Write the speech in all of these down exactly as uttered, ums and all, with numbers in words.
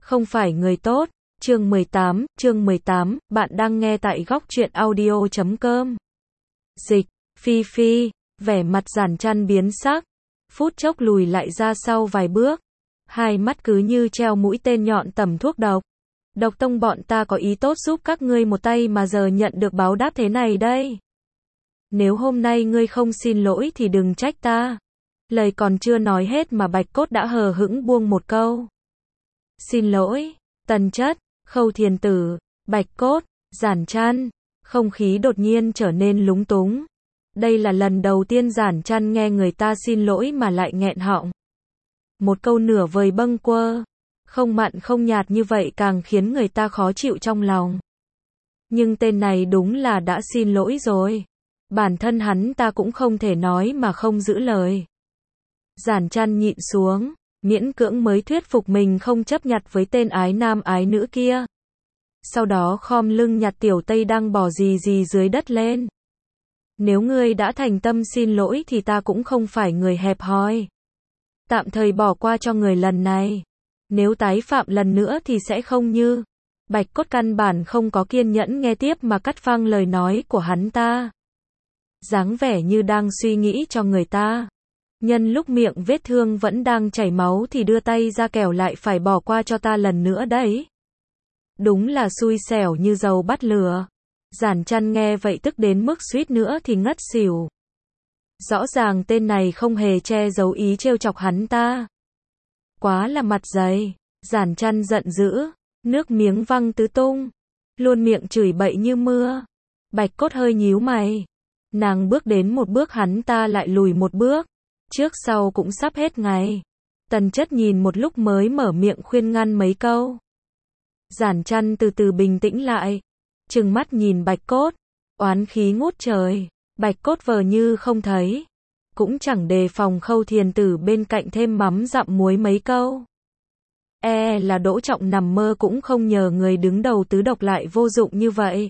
Không phải người tốt. Chương mười tám, chương mười tám, bạn đang nghe tại góc truyện audio chấm com. Dịch, Phi Phi, vẻ mặt Giản Chăn biến sắc, phút chốc lùi lại ra sau vài bước, hai mắt cứ như treo mũi tên nhọn tẩm thuốc độc. Độc tông bọn ta có ý tốt giúp các ngươi một tay mà giờ nhận được báo đáp thế này đây. Nếu hôm nay ngươi không xin lỗi thì đừng trách ta. Lời còn chưa nói hết mà Bạch Cốt đã hờ hững buông một câu. Xin lỗi, Tần Chất, Khâu Thiền Tử, Bạch Cốt, Giản Chăn. Không khí đột nhiên trở nên lúng túng. Đây là lần đầu tiên Giản Chăn nghe người ta xin lỗi mà lại nghẹn họng. Một câu nửa vời bâng quơ, không mặn không nhạt như vậy càng khiến người ta khó chịu trong lòng. Nhưng tên này đúng là đã xin lỗi rồi. Bản thân hắn ta cũng không thể nói mà không giữ lời. Giản Chăn nhịn xuống, miễn cưỡng mới thuyết phục mình không chấp nhặt với tên ái nam ái nữ kia. Sau đó khom lưng nhặt tiểu tây đang bò gì gì dưới đất lên. Nếu ngươi đã thành tâm xin lỗi thì ta cũng không phải người hẹp hòi. Tạm thời bỏ qua cho người lần này. Nếu tái phạm lần nữa thì sẽ không như. Bạch Cốt căn bản không có kiên nhẫn nghe tiếp mà cắt phăng lời nói của hắn ta. Dáng vẻ như đang suy nghĩ cho người ta. Nhân lúc miệng vết thương vẫn đang chảy máu thì đưa tay ra kẻo lại phải bỏ qua cho ta lần nữa đấy. Đúng là xui xẻo như dầu bắt lửa. Giản Chăn nghe vậy tức đến mức suýt nữa thì ngất xỉu. Rõ ràng tên này không hề che giấu ý trêu chọc hắn ta. Quá là mặt dày. Giản Chăn giận dữ, nước miếng văng tứ tung, luôn miệng chửi bậy như mưa. Bạch Cốt hơi nhíu mày. Nàng bước đến một bước hắn ta lại lùi một bước. Trước sau cũng sắp hết ngày. Tần Chất nhìn một lúc mới mở miệng khuyên ngăn mấy câu. Giản Chăn từ từ bình tĩnh lại, trừng mắt nhìn Bạch Cốt, oán khí ngút trời. Bạch Cốt vờ như không thấy, cũng chẳng đề phòng Khâu Thiền Tử bên cạnh thêm mắm dặm muối mấy câu. E là Đỗ Trọng nằm mơ cũng không nhờ người đứng đầu tứ độc lại vô dụng như vậy.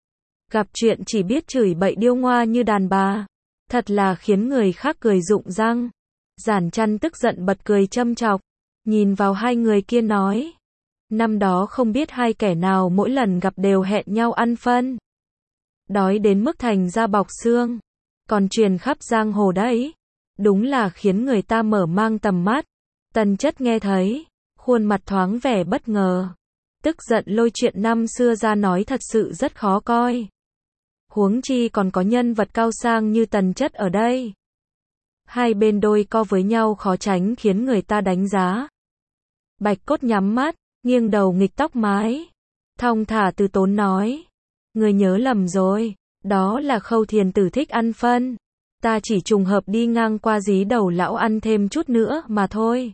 Gặp chuyện chỉ biết chửi bậy điêu ngoa như đàn bà, thật là khiến người khác cười rụng răng. Giản Chăn tức giận bật cười châm chọc, nhìn vào hai người kia nói. Năm đó không biết hai kẻ nào mỗi lần gặp đều hẹn nhau ăn phân. Đói đến mức thành da bọc xương, còn truyền khắp giang hồ đấy. Đúng là khiến người ta mở mang tầm mắt. Tần Chất nghe thấy, khuôn mặt thoáng vẻ bất ngờ. Tức giận lôi chuyện năm xưa ra nói thật sự rất khó coi. Huống chi còn có nhân vật cao sang như Tần Chất ở đây. Hai bên đôi co với nhau khó tránh khiến người ta đánh giá. Bạch Cốt nhắm mắt, nghiêng đầu nghịch tóc mái, thong thả từ tốn nói. Người nhớ lầm rồi, đó là Khâu Thiền Tử thích ăn phân. Ta chỉ trùng hợp đi ngang qua dí đầu lão ăn thêm chút nữa mà thôi.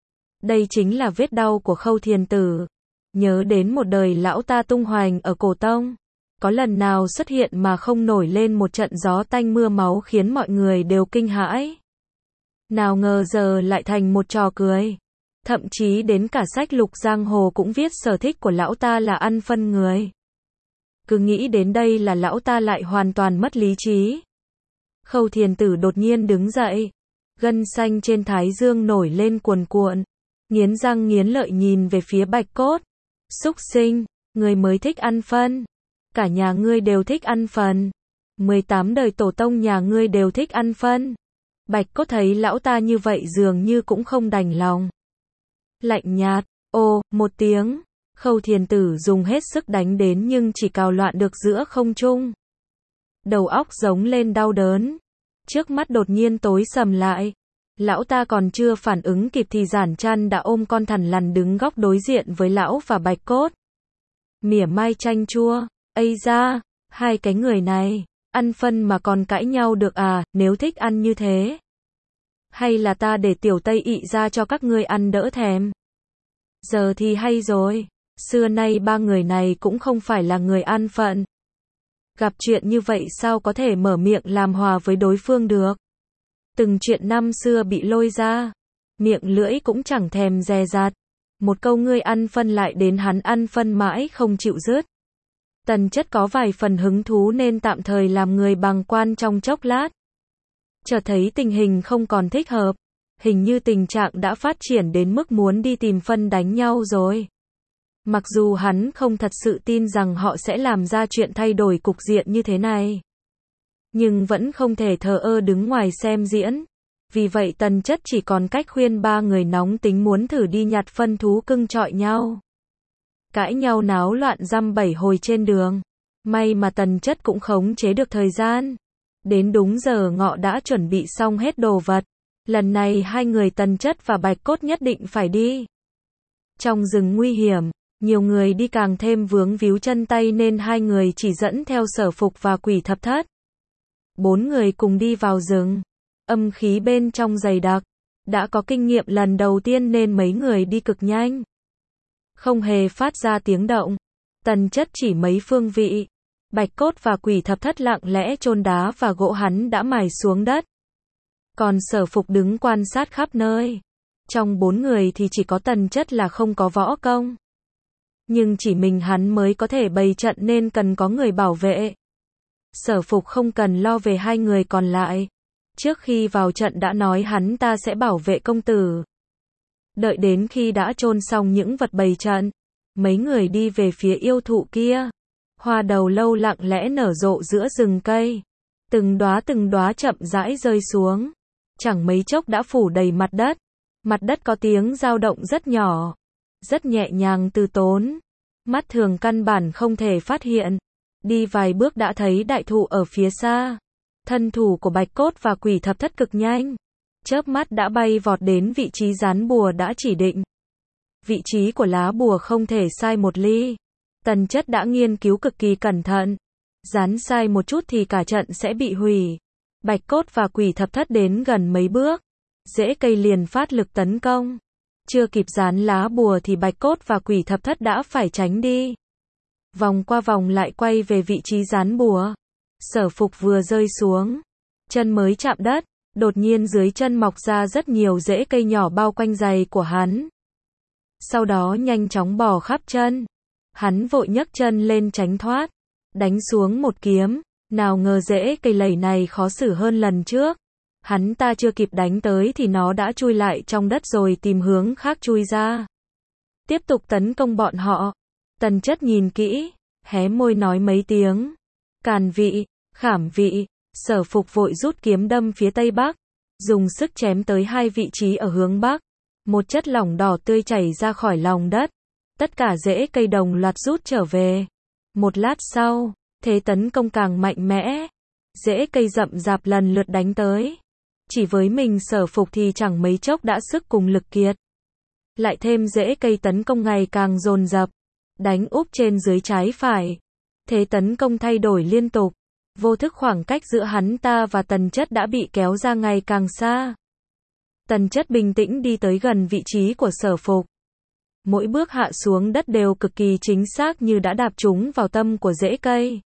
Đây chính là vết đau của Khâu Thiền Tử. Nhớ đến một đời lão ta tung hoành ở cổ tông. Có lần nào xuất hiện mà không nổi lên một trận gió tanh mưa máu khiến mọi người đều kinh hãi. Nào ngờ giờ lại thành một trò cười. Thậm chí đến cả sách lục giang hồ cũng viết sở thích của lão ta là ăn phân người. Cứ nghĩ đến đây là lão ta lại hoàn toàn mất lý trí. Khâu Thiền Tử đột nhiên đứng dậy. Gân xanh trên thái dương nổi lên cuồn cuộn. Nghiến răng nghiến lợi nhìn về phía Bạch Cốt. Xúc sinh, người mới thích ăn phân. Cả nhà ngươi đều thích ăn phần. mười tám đời tổ tông nhà ngươi đều thích ăn phân. Bạch Cốt thấy lão ta như vậy dường như cũng không đành lòng. Lạnh nhạt, ô, một tiếng. Khâu Thiền Tử dùng hết sức đánh đến nhưng chỉ cào loạn được giữa không trung. Đầu óc giống lên đau đớn. Trước mắt đột nhiên tối sầm lại. Lão ta còn chưa phản ứng kịp thì Giản Chăn đã ôm con thằn lằn đứng góc đối diện với lão và Bạch Cốt. Mỉa mai chanh chua. Ây da, hai cái người này, ăn phân mà còn cãi nhau được à, nếu thích ăn như thế. Hay là ta để tiểu Tây ị ra cho các ngươi ăn đỡ thèm. Giờ thì hay rồi, xưa nay ba người này cũng không phải là người an phận. Gặp chuyện như vậy sao có thể mở miệng làm hòa với đối phương được. Từng chuyện năm xưa bị lôi ra, miệng lưỡi cũng chẳng thèm dè dặt. Một câu ngươi ăn phân lại đến hắn ăn phân mãi không chịu dứt. Tần Chất có vài phần hứng thú nên tạm thời làm người bàng quan trong chốc lát. Chợt thấy tình hình không còn thích hợp. Hình như tình trạng đã phát triển đến mức muốn đi tìm phân đánh nhau rồi. Mặc dù hắn không thật sự tin rằng họ sẽ làm ra chuyện thay đổi cục diện như thế này, nhưng vẫn không thể thờ ơ đứng ngoài xem diễn. Vì vậy Tần Chất chỉ còn cách khuyên ba người nóng tính muốn thử đi nhặt phân thú cưng chọi nhau. Cãi nhau náo loạn dăm bảy hồi trên đường. May mà Tần Chất cũng khống chế được thời gian. Đến đúng giờ ngọ đã chuẩn bị xong hết đồ vật. Lần này hai người Tần Chất và Bạch Cốt nhất định phải đi. Trong rừng nguy hiểm, nhiều người đi càng thêm vướng víu chân tay nên hai người chỉ dẫn theo Sở Phục và Quỷ Thập Thất. Bốn người cùng đi vào rừng. Âm khí bên trong dày đặc. Đã có kinh nghiệm lần đầu tiên nên mấy người đi cực nhanh. Không hề phát ra tiếng động. Tần Chất chỉ mấy phương vị. Bạch Cốt và Quỷ Thập Thất lặng lẽ chôn đá và gỗ hắn đã mài xuống đất. Còn Sở Phục đứng quan sát khắp nơi. Trong bốn người thì chỉ có Tần Chất là không có võ công. Nhưng chỉ mình hắn mới có thể bày trận nên cần có người bảo vệ. Sở Phục không cần lo về hai người còn lại. Trước khi vào trận đã nói hắn ta sẽ bảo vệ công tử. Đợi đến khi đã chôn xong những vật bày trận, mấy người đi về phía yêu thụ kia. Hoa đầu lâu lặng lẽ nở rộ giữa rừng cây. Từng đóa từng đóa chậm rãi rơi xuống. Chẳng mấy chốc đã phủ đầy mặt đất. Mặt đất có tiếng dao động rất nhỏ. Rất nhẹ nhàng từ tốn. Mắt thường căn bản không thể phát hiện. Đi vài bước đã thấy đại thụ ở phía xa. Thân thủ của Bạch Cốt và Quỷ Thập Thất cực nhanh. Chớp mắt đã bay vọt đến vị trí dán bùa đã chỉ định. Vị trí của lá bùa không thể sai một ly. Tần Chất đã nghiên cứu cực kỳ cẩn thận. Dán sai một chút thì cả trận sẽ bị hủy. Bạch Cốt và Quỷ Thập Thất đến gần mấy bước. Rễ cây liền phát lực tấn công. Chưa kịp dán lá bùa thì Bạch Cốt và Quỷ Thập Thất đã phải tránh đi. Vòng qua vòng lại quay về vị trí dán bùa. Sở Phục vừa rơi xuống. Chân mới chạm đất. Đột nhiên dưới chân mọc ra rất nhiều rễ cây nhỏ bao quanh giày của hắn. Sau đó nhanh chóng bò khắp chân. Hắn vội nhấc chân lên tránh thoát. Đánh xuống một kiếm. Nào ngờ rễ cây lầy này khó xử hơn lần trước. Hắn ta chưa kịp đánh tới thì nó đã chui lại trong đất rồi tìm hướng khác chui ra. Tiếp tục tấn công bọn họ. Tần Chất nhìn kỹ. Hé môi nói mấy tiếng. Càn vị, khảm vị. Sở Phục vội rút kiếm đâm phía tây bắc. Dùng sức chém tới hai vị trí ở hướng bắc. Một chất lỏng đỏ tươi chảy ra khỏi lòng đất. Tất cả rễ cây đồng loạt rút trở về. Một lát sau, thế tấn công càng mạnh mẽ. Rễ cây rậm rạp lần lượt đánh tới. Chỉ với mình Sở Phục thì chẳng mấy chốc đã sức cùng lực kiệt. Lại thêm rễ cây tấn công ngày càng dồn dập. Đánh úp trên dưới trái phải. Thế tấn công thay đổi liên tục. Vô thức khoảng cách giữa hắn ta và Tần Chất đã bị kéo ra ngày càng xa. Tần Chất bình tĩnh đi tới gần vị trí của Sở Phục. Mỗi bước hạ xuống đất đều cực kỳ chính xác như đã đạp trúng vào tâm của rễ cây.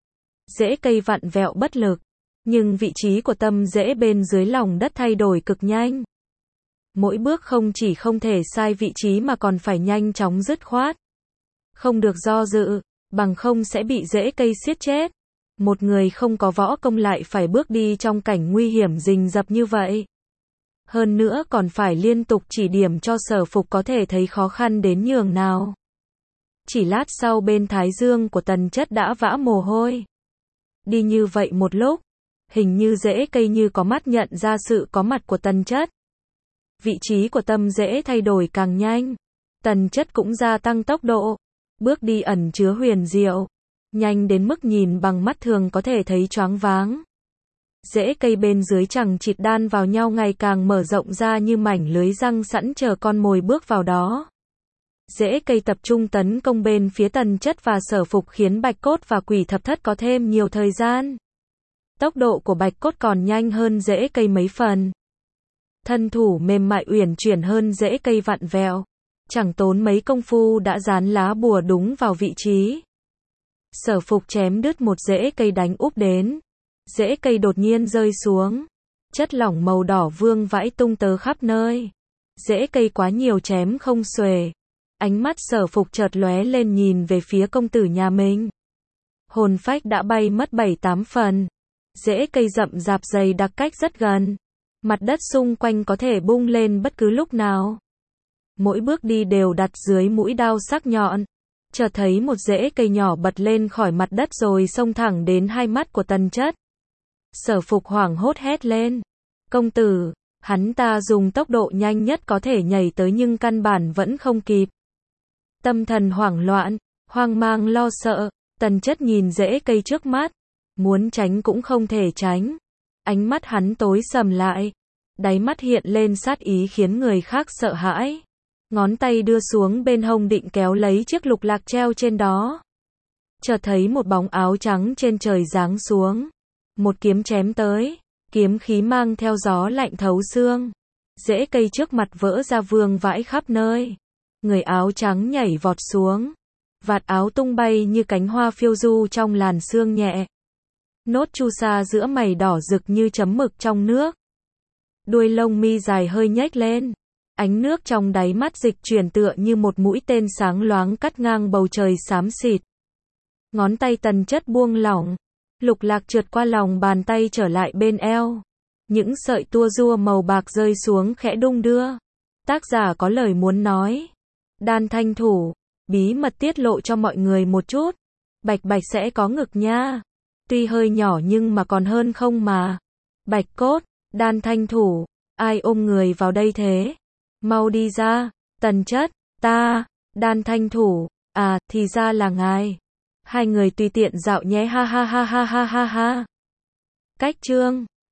Rễ cây vặn vẹo bất lực. Nhưng vị trí của tâm rễ bên dưới lòng đất thay đổi cực nhanh. Mỗi bước không chỉ không thể sai vị trí mà còn phải nhanh chóng dứt khoát. Không được do dự, bằng không sẽ bị rễ cây siết chết. Một người không có võ công lại phải bước đi trong cảnh nguy hiểm rình rập như vậy. Hơn nữa còn phải liên tục chỉ điểm cho Sở Phục có thể thấy khó khăn đến nhường nào. Chỉ lát sau bên thái dương của Tần Chất đã vã mồ hôi. Đi như vậy một lúc, hình như rễ cây như có mắt nhận ra sự có mặt của Tần Chất. Vị trí của tâm rễ thay đổi càng nhanh. Tần Chất cũng gia tăng tốc độ. Bước đi ẩn chứa huyền diệu. Nhanh đến mức nhìn bằng mắt thường có thể thấy choáng váng. Rễ cây bên dưới chằng chịt đan vào nhau ngày càng mở rộng ra như mảnh lưới răng sẵn chờ con mồi bước vào đó. Rễ cây tập trung tấn công bên phía Tần Chất và Sở Phục khiến Bạch Cốt và Quỷ Thập Thất có thêm nhiều thời gian. Tốc độ của Bạch Cốt còn nhanh hơn rễ cây mấy phần. Thân thủ mềm mại uyển chuyển hơn rễ cây vặn vẹo. Chẳng tốn mấy công phu đã dán lá bùa đúng vào vị trí. Sở Phục chém đứt một rễ cây đánh úp đến. Rễ cây đột nhiên rơi xuống. Chất lỏng màu đỏ vương vãi tung tớ khắp nơi. Rễ cây quá nhiều chém không xuể. Ánh mắt Sở Phục chợt lóe lên nhìn về phía công tử nhà mình. Hồn phách đã bay mất bảy tám phần. Rễ cây rậm rạp dày đặc cách rất gần. Mặt đất xung quanh có thể bung lên bất cứ lúc nào. Mỗi bước đi đều đặt dưới mũi đao sắc nhọn. chợt thấy một rễ cây nhỏ bật lên khỏi mặt đất rồi xông thẳng đến hai mắt của Tần Chất. Sở Phục hoảng hốt hét lên. Công tử, hắn ta dùng tốc độ nhanh nhất có thể nhảy tới nhưng căn bản vẫn không kịp. Tâm thần hoảng loạn, hoang mang lo sợ, Tần Chất nhìn rễ cây trước mắt. Muốn tránh cũng không thể tránh. Ánh mắt hắn tối sầm lại. Đáy mắt hiện lên sát ý khiến người khác sợ hãi. Ngón tay đưa xuống bên hông định kéo lấy chiếc lục lạc treo trên đó. Chợt thấy một bóng áo trắng trên trời giáng xuống. Một kiếm chém tới. Kiếm khí mang theo gió lạnh thấu xương. Rễ cây trước mặt vỡ ra vương vãi khắp nơi. Người áo trắng nhảy vọt xuống. Vạt áo tung bay như cánh hoa phiêu du trong làn sương nhẹ. Nốt chu sa giữa mày đỏ rực như chấm mực trong nước. Đuôi lông mi dài hơi nhếch lên. Ánh nước trong đáy mắt dịch chuyển tựa như một mũi tên sáng loáng cắt ngang bầu trời xám xịt. Ngón tay Tần Chất buông lỏng. Lục lạc trượt qua lòng bàn tay trở lại bên eo. Những sợi tua rua màu bạc rơi xuống khẽ đung đưa. Tác giả có lời muốn nói. Đan thanh thủ. Bí mật tiết lộ cho mọi người một chút. Bạch bạch sẽ có ngực nha. Tuy hơi nhỏ nhưng mà còn hơn không mà. Bạch cốt. Đan thanh thủ. Ai ôm người vào đây thế? Mau đi ra. Tần Chất. Ta. Đan thanh thủ. À, thì ra là ngài. Hai người tùy tiện dạo nhé ha ha ha ha ha ha ha. Cách chương